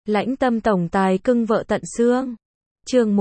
Lãnh tâm tổng tài cưng vợ tận xương. Chương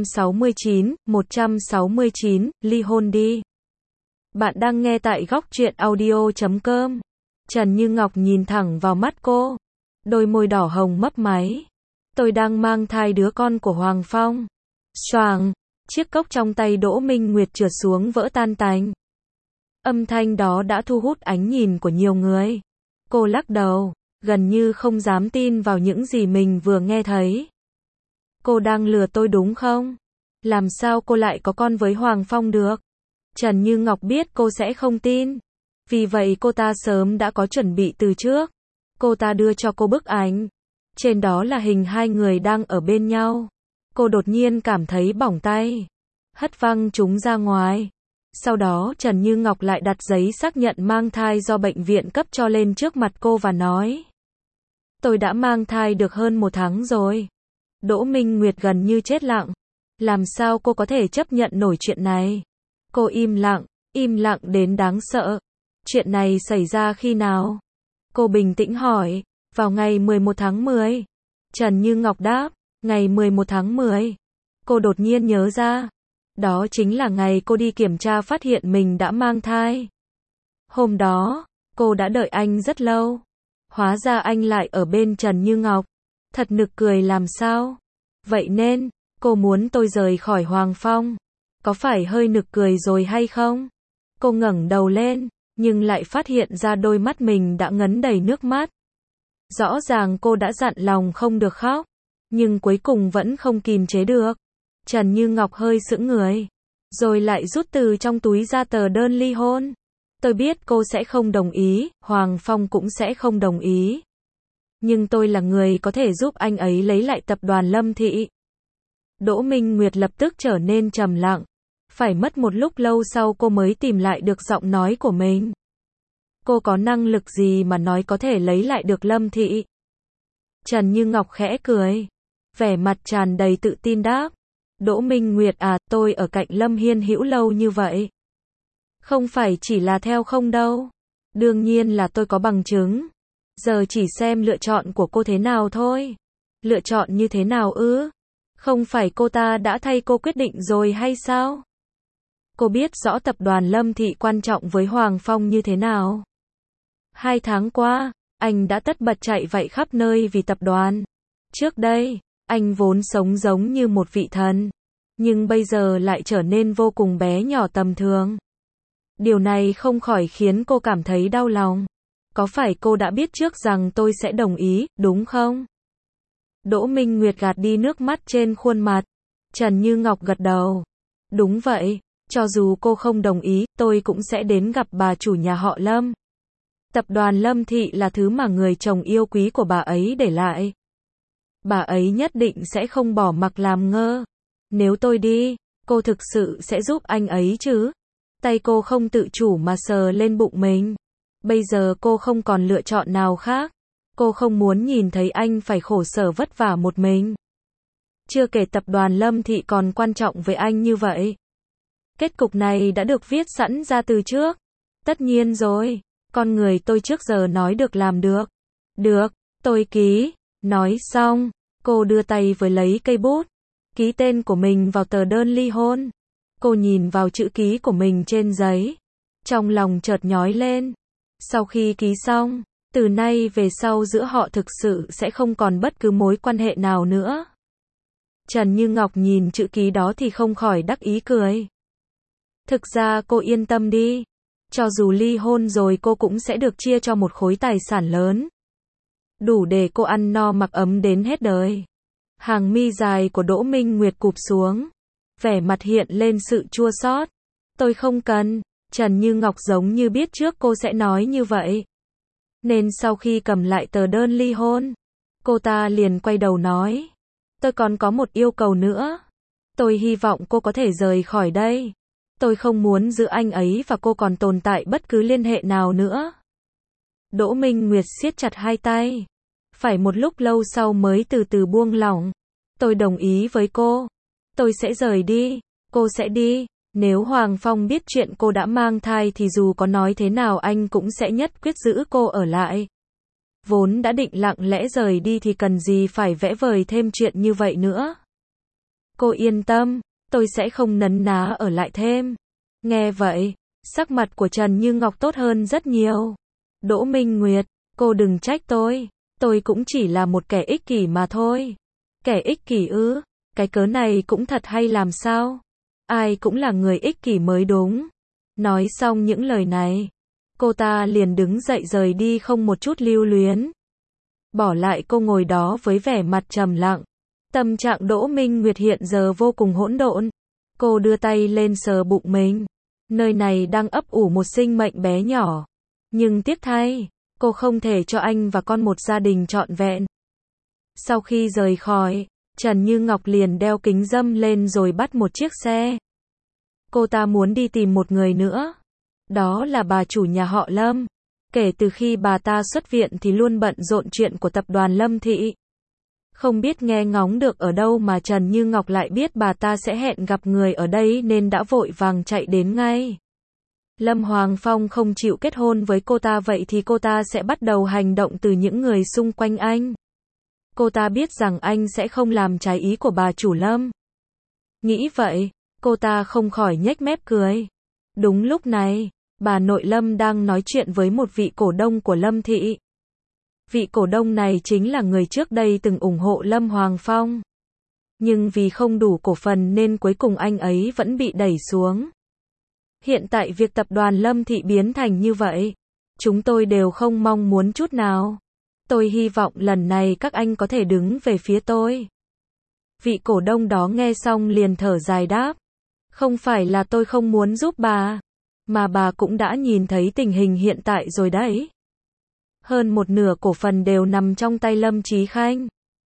169, ly hôn đi. Bạn đang nghe tại góc truyện audio.com. Trần Như Ngọc nhìn thẳng vào mắt cô. Đôi môi đỏ hồng mấp máy. Tôi đang mang thai đứa con của Hoàng Phong. Choàng, chiếc cốc trong tay Đỗ Minh Nguyệt trượt xuống vỡ tan tành. Âm thanh đó đã thu hút ánh nhìn của nhiều người. Cô lắc đầu, gần như không dám tin vào những gì mình vừa nghe thấy. Cô đang lừa tôi đúng không? Làm sao cô lại có con với Hoàng Phong được? Trần Như Ngọc biết cô sẽ không tin. Vì vậy cô ta sớm đã có chuẩn bị từ trước. Cô ta đưa cho cô bức ảnh. Trên đó là hình hai người đang ở bên nhau. Cô đột nhiên cảm thấy bỏng tay. Hất văng chúng ra ngoài. Sau đó Trần Như Ngọc lại đặt giấy xác nhận mang thai do bệnh viện cấp cho lên trước mặt cô và nói. Tôi đã mang thai được hơn 1 tháng rồi. Đỗ Minh Nguyệt gần như chết lặng. Làm sao cô có thể chấp nhận nổi chuyện này? Cô im lặng đến đáng sợ. Chuyện này xảy ra khi nào? Cô bình tĩnh hỏi. Vào ngày 11 tháng 10. Trần Như Ngọc đáp. Ngày 11 tháng 10. Cô đột nhiên nhớ ra. Đó chính là ngày cô đi kiểm tra phát hiện mình đã mang thai. Hôm đó, cô đã đợi anh rất lâu. Hóa ra anh lại ở bên Trần Như Ngọc. Thật nực cười làm sao? Vậy nên, cô muốn tôi rời khỏi Hoàng Phong. Có phải hơi nực cười rồi hay không? Cô ngẩng đầu lên, nhưng lại phát hiện ra đôi mắt mình đã ngấn đầy nước mắt. Rõ ràng cô đã dặn lòng không được khóc, nhưng cuối cùng vẫn không kìm chế được. Trần Như Ngọc hơi sững người, rồi lại rút từ trong túi ra tờ đơn ly hôn. Tôi biết cô sẽ không đồng ý, Hoàng Phong cũng sẽ không đồng ý. Nhưng tôi là người có thể giúp anh ấy lấy lại tập đoàn Lâm Thị. Đỗ Minh Nguyệt lập tức trở nên trầm lặng. Phải mất một lúc lâu sau cô mới tìm lại được giọng nói của mình. Cô có năng lực gì mà nói có thể lấy lại được Lâm Thị? Trần Như Ngọc khẽ cười. Vẻ mặt tràn đầy tự tin đáp. Đỗ Minh Nguyệt à, tôi ở cạnh Lâm Hiên Hữu lâu như vậy. Không phải chỉ là theo không đâu. Đương nhiên là tôi có bằng chứng. Giờ chỉ xem lựa chọn của cô thế nào thôi. Lựa chọn như thế nào ư? Không phải cô ta đã thay cô quyết định rồi hay sao? Cô biết rõ tập đoàn Lâm Thị quan trọng với Hoàng Phong như thế nào. 2 tháng qua, anh đã tất bật chạy vạy khắp nơi vì tập đoàn. Trước đây, anh vốn sống giống như một vị thần. Nhưng bây giờ lại trở nên vô cùng bé nhỏ tầm thường. Điều này không khỏi khiến cô cảm thấy đau lòng. Có phải cô đã biết trước rằng tôi sẽ đồng ý, đúng không? Đỗ Minh Nguyệt gạt đi nước mắt trên khuôn mặt. Trần Như Ngọc gật đầu. Đúng vậy, cho dù cô không đồng ý, tôi cũng sẽ đến gặp bà chủ nhà họ Lâm. Tập đoàn Lâm Thị là thứ mà người chồng yêu quý của bà ấy để lại. Bà ấy nhất định sẽ không bỏ mặc làm ngơ. Nếu tôi đi, cô thực sự sẽ giúp anh ấy chứ? Tay cô không tự chủ mà sờ lên bụng mình. Bây giờ cô không còn lựa chọn nào khác. Cô không muốn nhìn thấy anh phải khổ sở vất vả một mình. Chưa kể tập đoàn Lâm Thị còn quan trọng với anh như vậy. Kết cục này đã được viết sẵn ra từ trước. Tất nhiên rồi, con người tôi trước giờ nói được làm được. Được, tôi ký. Nói xong, cô đưa tay với lấy cây bút. Ký tên của mình vào tờ đơn ly hôn. Cô nhìn vào chữ ký của mình trên giấy. Trong lòng chợt nhói lên. Sau khi ký xong, từ nay về sau giữa họ thực sự sẽ không còn bất cứ mối quan hệ nào nữa. Trần Như Ngọc nhìn chữ ký đó thì không khỏi đắc ý cười. Thực ra cô yên tâm đi. Cho dù ly hôn rồi cô cũng sẽ được chia cho một khối tài sản lớn. Đủ để cô ăn no mặc ấm đến hết đời. Hàng mi dài của Đỗ Minh Nguyệt cụp xuống. Vẻ mặt hiện lên sự chua xót. Tôi không cần. Trần Như Ngọc giống như biết trước cô sẽ nói như vậy. Nên sau khi cầm lại tờ đơn ly hôn, cô ta liền quay đầu nói. Tôi còn có một yêu cầu nữa. Tôi hy vọng cô có thể rời khỏi đây. Tôi không muốn giữa anh ấy và cô còn tồn tại bất cứ liên hệ nào nữa. Đỗ Minh Nguyệt siết chặt hai tay. Phải một lúc lâu sau mới từ từ buông lỏng. Tôi đồng ý với cô. Tôi sẽ rời đi. Cô sẽ đi. Nếu Hoàng Phong biết chuyện cô đã mang thai thì dù có nói thế nào anh cũng sẽ nhất quyết giữ cô ở lại. Vốn đã định lặng lẽ rời đi thì cần gì phải vẽ vời thêm chuyện như vậy nữa. Cô yên tâm, tôi sẽ không nấn ná ở lại thêm. Nghe vậy, sắc mặt của Trần Như Ngọc tốt hơn rất nhiều. Đỗ Minh Nguyệt, cô đừng trách tôi cũng chỉ là một kẻ ích kỷ mà thôi. Kẻ ích kỷ ư? Cái cớ này cũng thật hay làm sao? Ai cũng là người ích kỷ mới đúng. Nói xong những lời này, cô ta liền đứng dậy rời đi không một chút lưu luyến. Bỏ lại cô ngồi đó với vẻ mặt trầm lặng. Tâm trạng Đỗ Minh Nguyệt hiện giờ vô cùng hỗn độn. Cô đưa tay lên sờ bụng mình. Nơi này đang ấp ủ một sinh mệnh bé nhỏ. Nhưng tiếc thay, cô không thể cho anh và con một gia đình trọn vẹn. Sau khi rời khỏi, Trần Như Ngọc liền đeo kính râm lên rồi bắt một chiếc xe. Cô ta muốn đi tìm một người nữa. Đó là bà chủ nhà họ Lâm. Kể từ khi bà ta xuất viện thì luôn bận rộn chuyện của tập đoàn Lâm Thị. Không biết nghe ngóng được ở đâu mà Trần Như Ngọc lại biết bà ta sẽ hẹn gặp người ở đây nên đã vội vàng chạy đến ngay. Lâm Hoàng Phong không chịu kết hôn với cô ta vậy thì cô ta sẽ bắt đầu hành động từ những người xung quanh anh. Cô ta biết rằng anh sẽ không làm trái ý của bà chủ Lâm. Nghĩ vậy, cô ta không khỏi nhếch mép cười. Đúng lúc này, bà nội Lâm đang nói chuyện với một vị cổ đông của Lâm Thị. Vị cổ đông này chính là người trước đây từng ủng hộ Lâm Hoàng Phong. Nhưng vì không đủ cổ phần nên cuối cùng anh ấy vẫn bị đẩy xuống. Hiện tại việc tập đoàn Lâm Thị biến thành như vậy, chúng tôi đều không mong muốn chút nào. Tôi hy vọng lần này các anh có thể đứng về phía tôi. Vị cổ đông đó nghe xong liền thở dài đáp. Không phải là tôi không muốn giúp bà, mà bà cũng đã nhìn thấy tình hình hiện tại rồi đấy. Hơn một nửa cổ phần đều nằm trong tay Lâm Chí Khanh.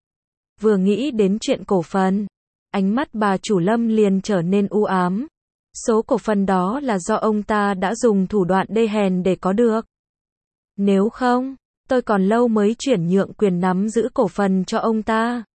Vừa nghĩ đến chuyện cổ phần, ánh mắt bà chủ Lâm liền trở nên u ám. Số cổ phần đó là do ông ta đã dùng thủ đoạn đê hèn để có được. Nếu không, tôi còn lâu mới chuyển nhượng quyền nắm giữ cổ phần cho ông ta.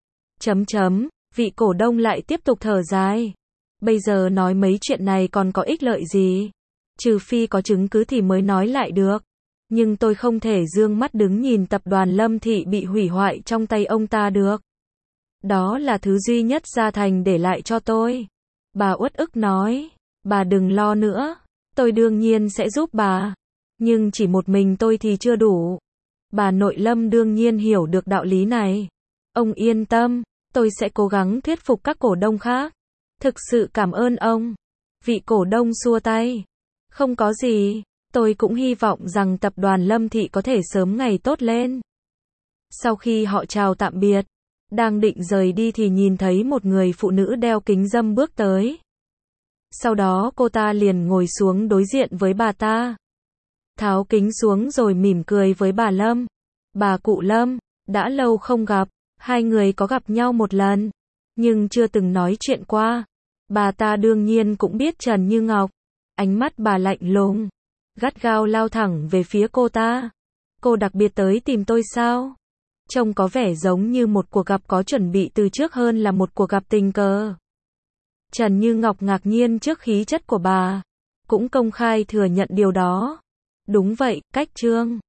Vị cổ đông lại tiếp tục thở dài. Bây giờ nói mấy chuyện này còn có ích lợi gì? Trừ phi có chứng cứ thì mới nói lại được. Nhưng tôi không thể dương mắt đứng nhìn tập đoàn Lâm Thị bị hủy hoại trong tay ông ta được. Đó là thứ duy nhất gia thành để lại cho tôi. Bà uất ức nói. Bà đừng lo nữa. Tôi đương nhiên sẽ giúp bà. Nhưng chỉ một mình tôi thì chưa đủ. Bà nội Lâm đương nhiên hiểu được đạo lý này. Ông yên tâm. Tôi sẽ cố gắng thuyết phục các cổ đông khác. Thực sự cảm ơn ông. Vị cổ đông xua tay. Không có gì. Tôi cũng hy vọng rằng tập đoàn Lâm Thị có thể sớm ngày tốt lên. Sau khi họ chào tạm biệt, đang định rời đi thì nhìn thấy một người phụ nữ đeo kính râm bước tới. Sau đó cô ta liền ngồi xuống đối diện với bà ta. Tháo kính xuống rồi mỉm cười với bà Lâm. Bà cụ Lâm, đã lâu không gặp, hai người có gặp nhau một lần, nhưng chưa từng nói chuyện qua. Bà ta đương nhiên cũng biết Trần Như Ngọc. Ánh mắt bà lạnh lùng, gắt gao lao thẳng về phía cô ta. Cô đặc biệt tới tìm tôi sao? Trông có vẻ giống như một cuộc gặp có chuẩn bị từ trước hơn là một cuộc gặp tình cờ. Trần Như Ngọc ngạc nhiên trước khí chất của bà, cũng công khai thừa nhận điều đó. Đúng vậy, cách Trương